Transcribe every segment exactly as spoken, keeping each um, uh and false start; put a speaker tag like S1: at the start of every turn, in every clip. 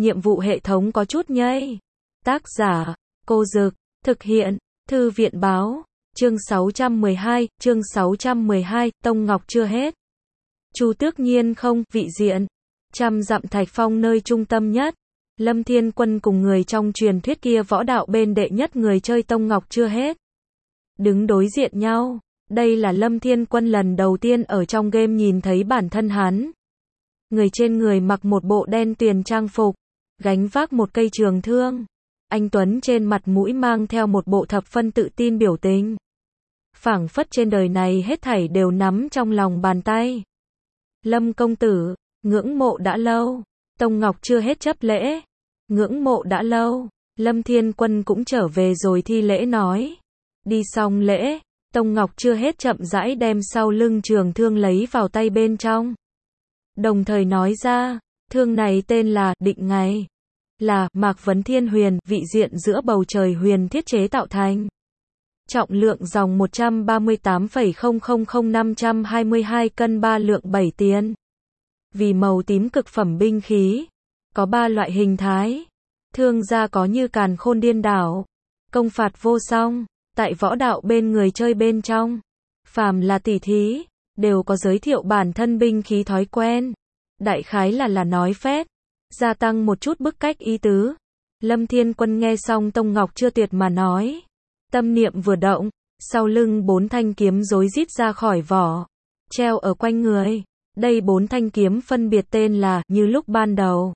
S1: nhiệm vụ hệ thống có chút nhây. Tác giả, Cô Dực, thực hiện, Thư viện báo, chương sáu trăm mười hai, chương sáu trăm mười hai, Tông Ngọc chưa hết. Chu Tước Nhiên không, vị diện, trăm dặm Thạch Phong nơi trung tâm nhất. Lâm Thiên Quân cùng người trong truyền thuyết kia võ đạo bên đệ nhất người chơi Tông Ngọc chưa hết. Đứng đối diện nhau, đây là Lâm Thiên Quân lần đầu tiên ở trong game nhìn thấy bản thân hắn. Người trên người mặc một bộ đen tuyền trang phục, gánh vác một cây trường thương. Anh Tuấn trên mặt mũi mang theo một bộ thập phân tự tin biểu tình. Phảng phất trên đời này hết thảy đều nắm trong lòng bàn tay. Lâm công tử, ngưỡng mộ đã lâu. Tông Ngọc chưa hết chấp lễ. Ngưỡng mộ đã lâu. Lâm Thiên Quân cũng trở về rồi thi lễ nói. Đi xong lễ, Tông Ngọc chưa hết chậm rãi đem sau lưng trường thương lấy vào tay bên trong. Đồng thời nói ra, thương này tên là Định Ngày. Là Mạc Vấn Thiên Huyền, vị diện giữa bầu trời huyền thiết chế tạo thành. Trọng lượng dòng một trăm ba mươi tám phẩy không không không năm trăm hai mươi hai cân ba lượng bảy tiền. Vì màu tím cực phẩm binh khí. Có ba loại hình thái. Thương gia có như càn khôn điên đảo. Công phạt vô song. Tại võ đạo bên người chơi bên trong. Phàm là tỷ thí. Đều có giới thiệu bản thân binh khí thói quen. Đại khái là là nói phép. Gia tăng một chút bức cách ý tứ. Lâm Thiên Quân nghe xong Tông Ngọc chưa tuyệt mà nói. Tâm niệm vừa động, sau lưng bốn thanh kiếm rối rít ra khỏi vỏ, treo ở quanh người. Đây bốn thanh kiếm phân biệt tên là Như Lúc Ban Đầu,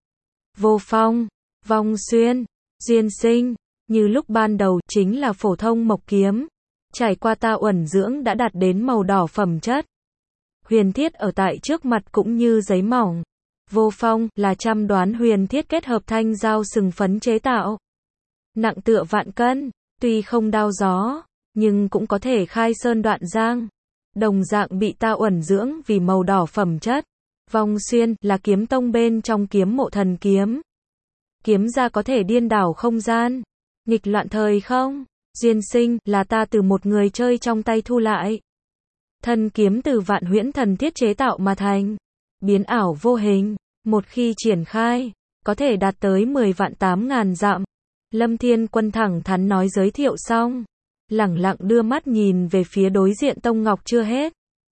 S1: Vô Phong, Vong Xuyên, Duyên Sinh. Như Lúc Ban Đầu chính là phổ thông mộc kiếm, trải qua ta uẩn dưỡng đã đạt đến màu đỏ phẩm chất. Huyền thiết ở tại trước mặt cũng như giấy mỏng. Vô Phong là trăm đoán huyền thiết kết hợp thanh dao sừng phấn chế tạo. Nặng tựa vạn cân, tuy không đao gió, nhưng cũng có thể khai sơn đoạn giang. Đồng dạng bị ta uẩn dưỡng vì màu đỏ phẩm chất. Vong Xuyên là kiếm tông bên trong kiếm mộ thần kiếm. Kiếm ra có thể điên đảo không gian, nghịch loạn thời không. Duyên Sinh là ta từ một người chơi trong tay thu lại. Thần kiếm từ vạn huyễn thần thiết chế tạo mà thành. Biến ảo vô hình, một khi triển khai, có thể đạt tới mười vạn tám ngàn dặm. Lâm Thiên Quân thẳng thắn nói giới thiệu xong, lẳng lặng đưa mắt nhìn về phía đối diện Tông Ngọc chưa hết.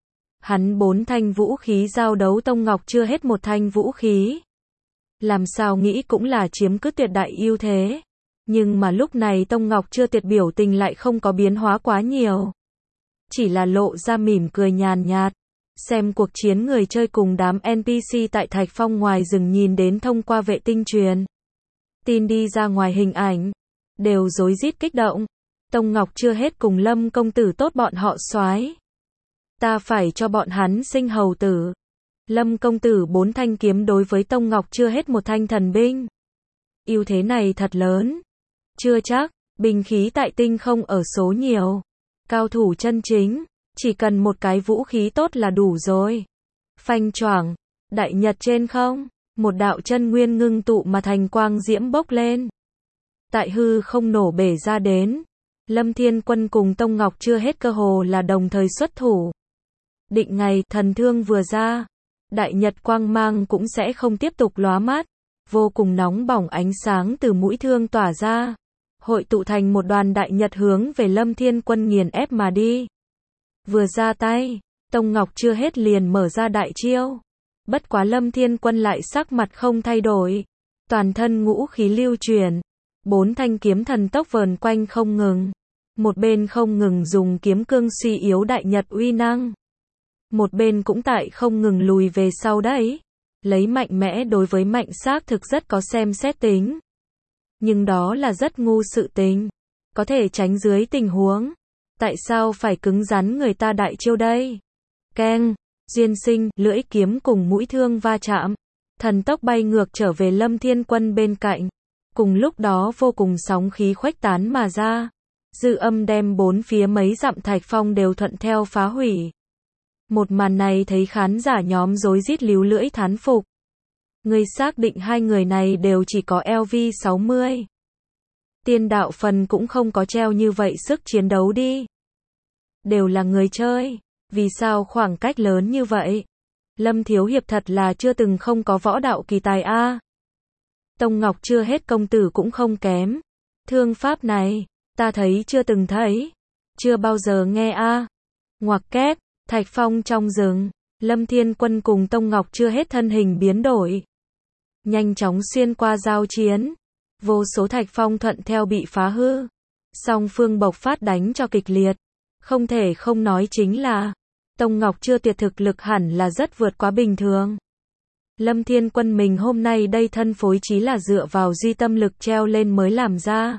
S1: Hắn bốn thanh vũ khí giao đấu Tông Ngọc chưa hết một thanh vũ khí. Làm sao nghĩ cũng là chiếm cứ tuyệt đại ưu thế. Nhưng mà lúc này Tông Ngọc chưa tuyệt biểu tình lại không có biến hóa quá nhiều. Chỉ là lộ ra mỉm cười nhàn nhạt. Xem cuộc chiến người chơi cùng đám en pê xê tại Thạch Phong ngoài rừng nhìn đến thông qua vệ tinh truyền tin đi ra ngoài hình ảnh, đều rối rít kích động. Tông Ngọc chưa hết cùng Lâm công tử tốt bọn họ soái. Ta phải cho bọn hắn sinh hầu tử. Lâm công tử bốn thanh kiếm đối với Tông Ngọc chưa hết một thanh thần binh. Ưu thế này thật lớn. Chưa chắc, binh khí tại tinh không ở số nhiều. Cao thủ chân chính, chỉ cần một cái vũ khí tốt là đủ rồi. Phanh choảng, đại nhật trên không, một đạo chân nguyên ngưng tụ mà thành quang diễm bốc lên. Tại hư không nổ bể ra đến. Lâm Thiên Quân cùng Tông Ngọc chưa hết cơ hồ là đồng thời xuất thủ. Định Ngày, thần thương vừa ra, đại nhật quang mang cũng sẽ không tiếp tục lóa mắt. Vô cùng nóng bỏng ánh sáng từ mũi thương tỏa ra, hội tụ thành một đoàn đại nhật hướng về Lâm Thiên Quân nghiền ép mà đi. Vừa ra tay, Tông Ngọc chưa hết liền mở ra đại chiêu. Bất quá Lâm Thiên Quân lại sắc mặt không thay đổi. Toàn thân ngũ khí lưu chuyển. Bốn thanh kiếm thần tốc vờn quanh không ngừng. Một bên không ngừng dùng kiếm cương suy yếu đại nhật uy năng. Một bên cũng tại không ngừng lùi về sau đấy. Lấy mạnh mẽ đối với mạnh xác thực rất có xem xét tính. Nhưng đó là rất ngu sự tình. Có thể tránh dưới tình huống. Tại sao phải cứng rắn người ta đại chiêu đây? Keng, Duyên Sinh, lưỡi kiếm cùng mũi thương va chạm. Thần tốc bay ngược trở về Lâm Thiên Quân bên cạnh. Cùng lúc đó vô cùng sóng khí khuếch tán mà ra. Dư âm đem bốn phía mấy dặm Thạch Phong đều thuận theo phá hủy. Một màn này thấy khán giả nhóm rối rít líu lưỡi thán phục. Người xác định hai người này đều chỉ có L V sáu mươi. Tiên đạo phần cũng không có treo như vậy sức chiến đấu đi. Đều là người chơi. Vì sao khoảng cách lớn như vậy? Lâm Thiếu Hiệp thật là chưa từng không có võ đạo kỳ tài a. Tông Ngọc chưa hết công tử cũng không kém. Thương pháp này, ta thấy chưa từng thấy. Chưa bao giờ nghe a. Ngoặc kép, Thạch Phong trong rừng, Lâm Thiên Quân cùng Tông Ngọc chưa hết thân hình biến đổi. Nhanh chóng xuyên qua giao chiến. Vô số Thạch Phong thuận theo bị phá hư. Song phương bộc phát đánh cho kịch liệt. Không thể không nói chính là Tông Ngọc chưa tuyệt thực lực hẳn là rất vượt quá bình thường. Lâm Thiên Quân mình hôm nay đây thân phối trí là dựa vào duy tâm lực treo lên mới làm ra.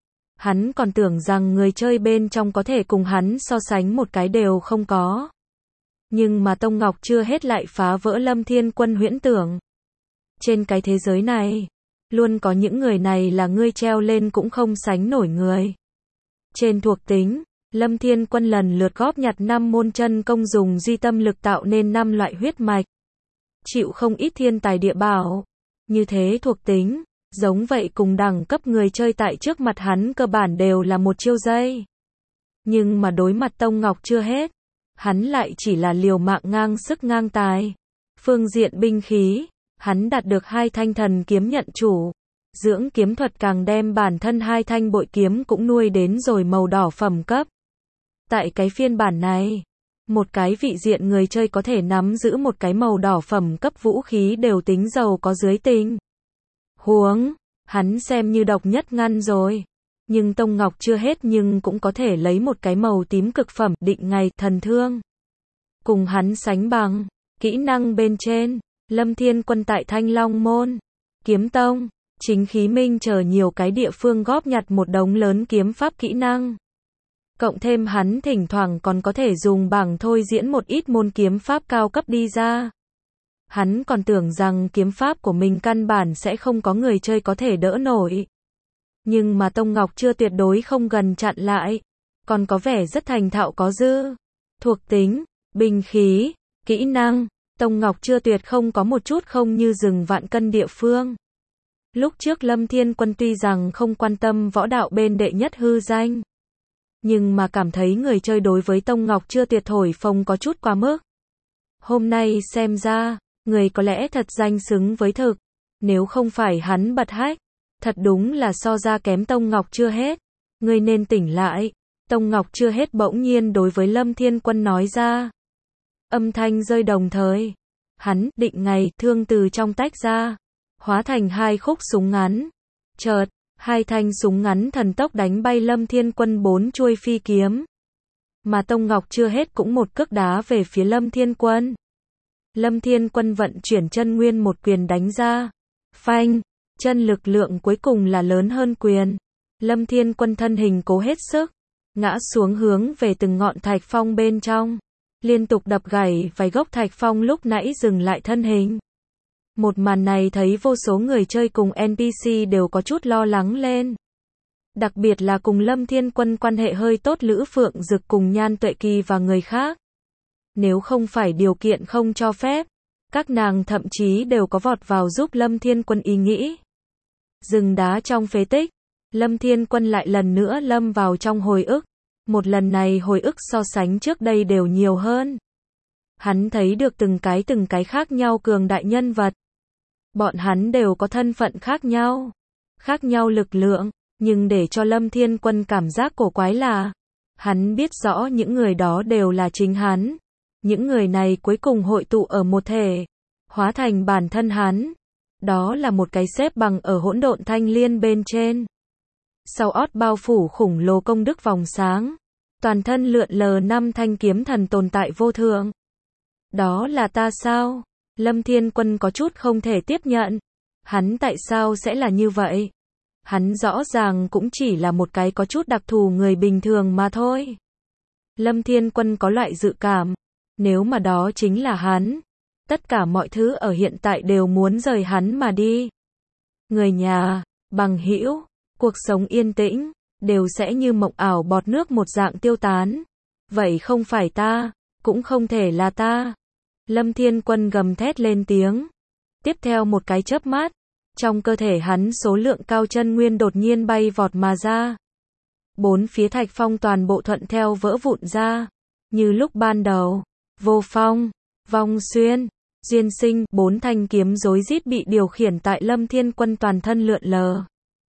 S1: Hắn còn tưởng rằng người chơi bên trong có thể cùng hắn so sánh một cái đều không có. Nhưng mà Tông Ngọc chưa hết lại phá vỡ Lâm Thiên Quân huyễn tưởng. Trên cái thế giới này, luôn có những người này là ngươi treo lên cũng không sánh nổi người. Trên thuộc tính, Lâm Thiên Quân lần lượt góp nhặt năm môn chân công dùng duy tâm lực tạo nên năm loại huyết mạch. Chịu không ít thiên tài địa bảo. Như thế thuộc tính, giống vậy cùng đẳng cấp người chơi tại trước mặt hắn cơ bản đều là một chiêu dây. Nhưng mà đối mặt Tông Ngọc chưa hết, hắn lại chỉ là liều mạng ngang sức ngang tài. Phương diện binh khí, hắn đạt được hai thanh thần kiếm nhận chủ. Dưỡng kiếm thuật càng đem bản thân hai thanh bội kiếm cũng nuôi đến rồi màu đỏ phẩm cấp. Tại cái phiên bản này, một cái vị diện người chơi có thể nắm giữ một cái màu đỏ phẩm cấp vũ khí đều tính giàu có dưới tình huống, hắn xem như độc nhất ngăn rồi. Nhưng Tông Ngọc chưa hết nhưng cũng có thể lấy một cái màu tím cực phẩm định ngày thần thương. Cùng hắn sánh bằng, kỹ năng bên trên, Lâm Thiên Quân tại Thanh Long Môn, Kiếm Tông, Chính Khí Minh chờ nhiều cái địa phương góp nhặt một đống lớn kiếm pháp kỹ năng. Cộng thêm hắn thỉnh thoảng còn có thể dùng bảng thôi diễn một ít môn kiếm pháp cao cấp đi ra. Hắn còn tưởng rằng kiếm pháp của mình căn bản sẽ không có người chơi có thể đỡ nổi. Nhưng mà Tông Ngọc chưa tuyệt đối không gần chặn lại. Còn có vẻ rất thành thạo có dư. Thuộc tính, binh khí, kỹ năng, Tông Ngọc chưa tuyệt không có một chút không như rừng vạn cân địa phương. Lúc trước Lâm Thiên Quân tuy rằng không quan tâm võ đạo bên đệ nhất hư danh. Nhưng mà cảm thấy người chơi đối với Tông Ngọc chưa tuyệt thổi phồng có chút quá mức. Hôm nay xem ra, người có lẽ thật danh xứng với thực. Nếu không phải hắn bật hách, thật đúng là so ra kém Tông Ngọc chưa hết. Ngươi nên tỉnh lại. Tông Ngọc chưa hết bỗng nhiên đối với Lâm Thiên Quân nói ra. Âm thanh rơi đồng thời. Hắn định ngày thương từ trong tách ra. Hóa thành hai khúc súng ngắn. Chợt, hai thanh súng ngắn thần tốc đánh bay Lâm Thiên Quân bốn chuôi phi kiếm. Mà Tông Ngọc chưa hết cũng một cước đá về phía Lâm Thiên Quân. Lâm Thiên Quân vận chuyển chân nguyên một quyền đánh ra. Phanh, chân lực lượng cuối cùng là lớn hơn quyền. Lâm Thiên Quân thân hình cố hết sức, ngã xuống hướng về từng ngọn thạch phong bên trong. Liên tục đập gãy vài gốc thạch phong lúc nãy dừng lại thân hình. Một màn này thấy vô số người chơi cùng en pê xê đều có chút lo lắng lên. Đặc biệt là cùng Lâm Thiên Quân quan hệ hơi tốt Lữ Phượng Dực cùng Nhan Tuệ Kỳ và người khác. Nếu không phải điều kiện không cho phép, các nàng thậm chí đều có vọt vào giúp Lâm Thiên Quân ý nghĩ. Rừng đá trong phế tích, Lâm Thiên Quân lại lần nữa lâm vào trong hồi ức. Một lần này hồi ức so sánh trước đây đều nhiều hơn. Hắn thấy được từng cái từng cái khác nhau cường đại nhân vật. Bọn hắn đều có thân phận khác nhau, khác nhau lực lượng, nhưng để cho Lâm Thiên Quân cảm giác cổ quái là, hắn biết rõ những người đó đều là chính hắn. Những người này cuối cùng hội tụ ở một thể, hóa thành bản thân hắn. Đó là một cái xếp bằng ở hỗn độn thanh liên bên trên. Sau ót bao phủ khủng lồ công đức vòng sáng, toàn thân lượn lờ năm thanh kiếm thần tồn tại vô thượng. Đó là ta sao? Lâm Thiên Quân có chút không thể tiếp nhận. Hắn tại sao sẽ là như vậy? Hắn rõ ràng cũng chỉ là một cái có chút đặc thù người bình thường mà thôi. Lâm Thiên Quân có loại dự cảm, nếu mà đó chính là hắn, tất cả mọi thứ ở hiện tại đều muốn rời hắn mà đi. Người nhà, bằng hữu, cuộc sống yên tĩnh, đều sẽ như mộng ảo bọt nước một dạng tiêu tán. Vậy không phải ta, cũng không thể là ta. Lâm Thiên Quân gầm thét lên tiếng. Tiếp theo một cái chớp mắt, trong cơ thể hắn số lượng cao chân nguyên đột nhiên bay vọt mà ra. Bốn phía thạch phong toàn bộ thuận theo vỡ vụn ra. Như lúc ban đầu, vô phong, vong xuyên, duyên sinh, bốn thanh kiếm rối rít bị điều khiển tại Lâm Thiên Quân toàn thân lượn lờ.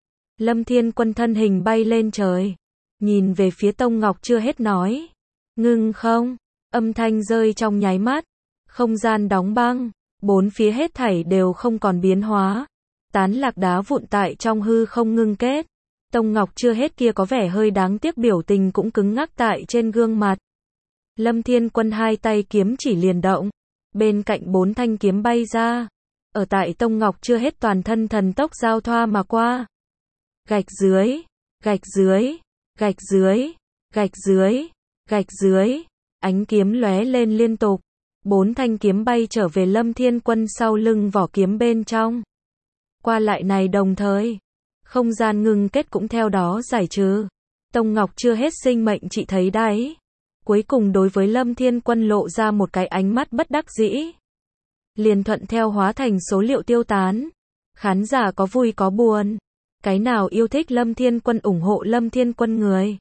S1: Lâm Thiên Quân thân hình bay lên trời, nhìn về phía Tông Ngọc Chưa Hết nói, ngưng không, âm thanh rơi trong nháy mắt, không gian đóng băng, bốn phía hết thảy đều không còn biến hóa, tán lạc đá vụn tại trong hư không ngưng kết. Tông Ngọc Chưa Hết kia có vẻ hơi đáng tiếc, biểu tình cũng cứng ngắc tại trên gương mặt. Lâm Thiên Quân hai tay kiếm chỉ liền động, bên cạnh bốn thanh kiếm bay ra, ở tại Tông Ngọc Chưa Hết toàn thân thần tốc giao thoa mà qua. Gạch dưới, gạch dưới, gạch dưới, gạch dưới, gạch dưới, ánh kiếm lóe lên liên tục, bốn thanh kiếm bay trở về Lâm Thiên Quân sau lưng vỏ kiếm bên trong. Qua lại này đồng thời, không gian ngưng kết cũng theo đó giải trừ. Tông Ngọc Chưa Hết sinh mệnh chỉ thấy đáy. Cuối cùng đối với Lâm Thiên Quân lộ ra một cái ánh mắt bất đắc dĩ. Liền thuận theo hóa thành số liệu tiêu tán. Khán giả có vui có buồn. Cái nào yêu thích Lâm Thiên Quân ủng hộ Lâm Thiên Quân người?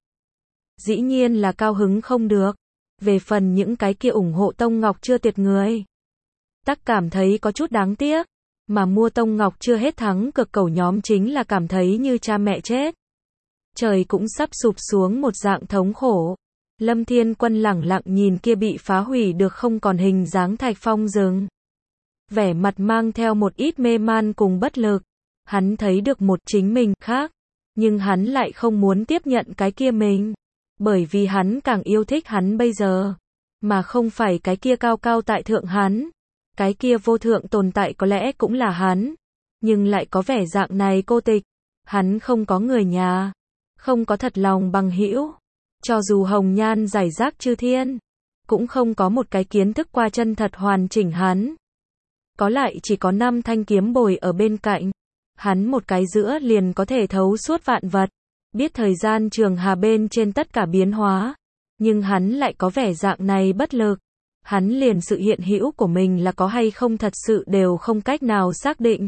S1: Dĩ nhiên là cao hứng không được. Về phần những cái kia ủng hộ Tông Ngọc Chưa Tuyệt người, tắc cảm thấy có chút đáng tiếc. Mà mua Tông Ngọc Chưa Hết thắng cực cầu nhóm chính là cảm thấy như cha mẹ chết. Trời cũng sắp sụp xuống một dạng thống khổ. Lâm Thiên Quân lẳng lặng nhìn kia bị phá hủy được không còn hình dáng thạch phong rừng. Vẻ mặt mang theo một ít mê man cùng bất lực. Hắn thấy được một chính mình khác. Nhưng hắn lại không muốn tiếp nhận cái kia mình. Bởi vì hắn càng yêu thích hắn bây giờ. Mà không phải cái kia cao cao tại thượng hắn. Cái kia vô thượng tồn tại có lẽ cũng là hắn. Nhưng lại có vẻ dạng này cô tịch. Hắn không có người nhà. Không có thật lòng bằng hữu. Cho dù hồng nhan giải rác chư thiên. Cũng không có một cái kiến thức qua chân thật hoàn chỉnh hắn. Có lại chỉ có năm thanh kiếm bồi ở bên cạnh. Hắn một cái giữa liền có thể thấu suốt vạn vật. Biết thời gian trường hà bên trên tất cả biến hóa. Nhưng hắn lại có vẻ dạng này bất lực. Hắn liền sự hiện hữu của mình là có hay không thật sự đều không cách nào xác định.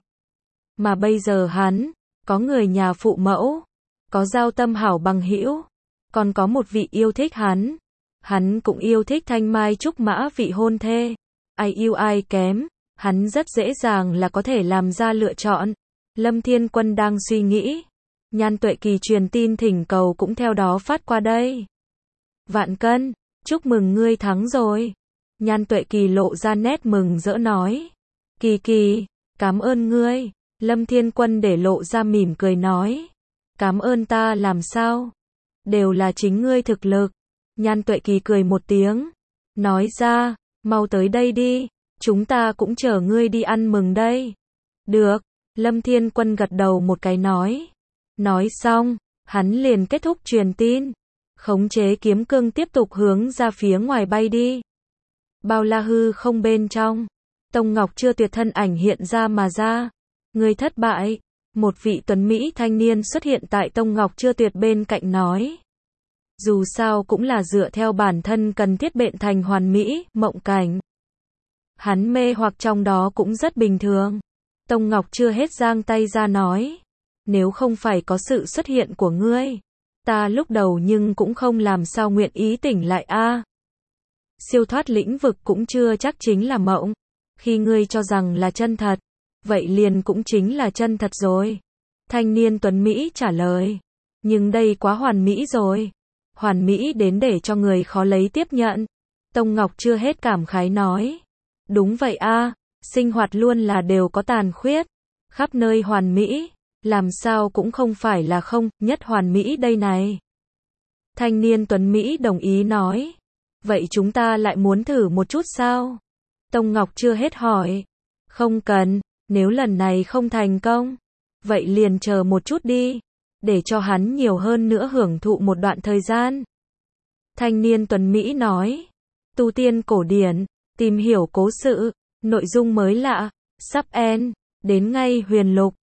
S1: Mà bây giờ hắn, có người nhà phụ mẫu, có giao tâm hảo bằng hữu, còn có một vị yêu thích hắn. Hắn cũng yêu thích thanh mai trúc mã vị hôn thê. Ai yêu ai kém, hắn rất dễ dàng là có thể làm ra lựa chọn. Lâm Thiên Quân đang suy nghĩ. Nhan Tuệ Kỳ truyền tin thỉnh cầu cũng theo đó phát qua đây. Vạn Cân, chúc mừng ngươi thắng rồi. Nhan Tuệ Kỳ lộ ra nét mừng rỡ nói. Kỳ Kỳ, cảm ơn ngươi. Lâm Thiên Quân để lộ ra mỉm cười nói. Cảm ơn ta làm sao? Đều là chính ngươi thực lực. Nhan Tuệ Kỳ cười một tiếng. Nói ra, mau tới đây đi. Chúng ta cũng chờ ngươi đi ăn mừng đây. Được. Lâm Thiên Quân gật đầu một cái nói. Nói xong, hắn liền kết thúc truyền tin. Khống chế kiếm cương tiếp tục hướng ra phía ngoài bay đi. Bao la hư không bên trong. Tông Ngọc Chưa Tuyệt thân ảnh hiện ra mà ra. Người thất bại. Một vị tuấn Mỹ thanh niên xuất hiện tại Tông Ngọc Chưa Tuyệt bên cạnh nói. Dù sao cũng là dựa theo bản thân cần thiết bện thành hoàn mỹ, mộng cảnh. Hắn mê hoặc trong đó cũng rất bình thường. Tông Ngọc Chưa Hết giang tay ra nói. Nếu không phải có sự xuất hiện của ngươi, ta lúc đầu nhưng cũng không làm sao nguyện ý tỉnh lại a. À, siêu thoát lĩnh vực cũng chưa chắc chính là mộng. Khi ngươi cho rằng là chân thật, vậy liền cũng chính là chân thật rồi. Thanh niên tuấn Mỹ trả lời. Nhưng đây quá hoàn mỹ rồi. Hoàn mỹ đến để cho người khó lấy tiếp nhận. Tông Ngọc Chưa Hết cảm khái nói. Đúng vậy a, à, sinh hoạt luôn là đều có tàn khuyết. Khắp nơi hoàn mỹ, làm sao cũng không phải là không, nhất hoàn mỹ đây này. Thanh niên tuấn Mỹ đồng ý nói. Vậy chúng ta lại muốn thử một chút sao? Tông Ngọc Chưa Hết hỏi. Không cần, nếu lần này không thành công, vậy liền chờ một chút đi, để cho hắn nhiều hơn nữa hưởng thụ một đoạn thời gian. Thanh niên tuấn Mỹ nói. Tu tiên cổ điển, tìm hiểu cố sự, nội dung mới lạ, sắp end, đến ngay huyền lục.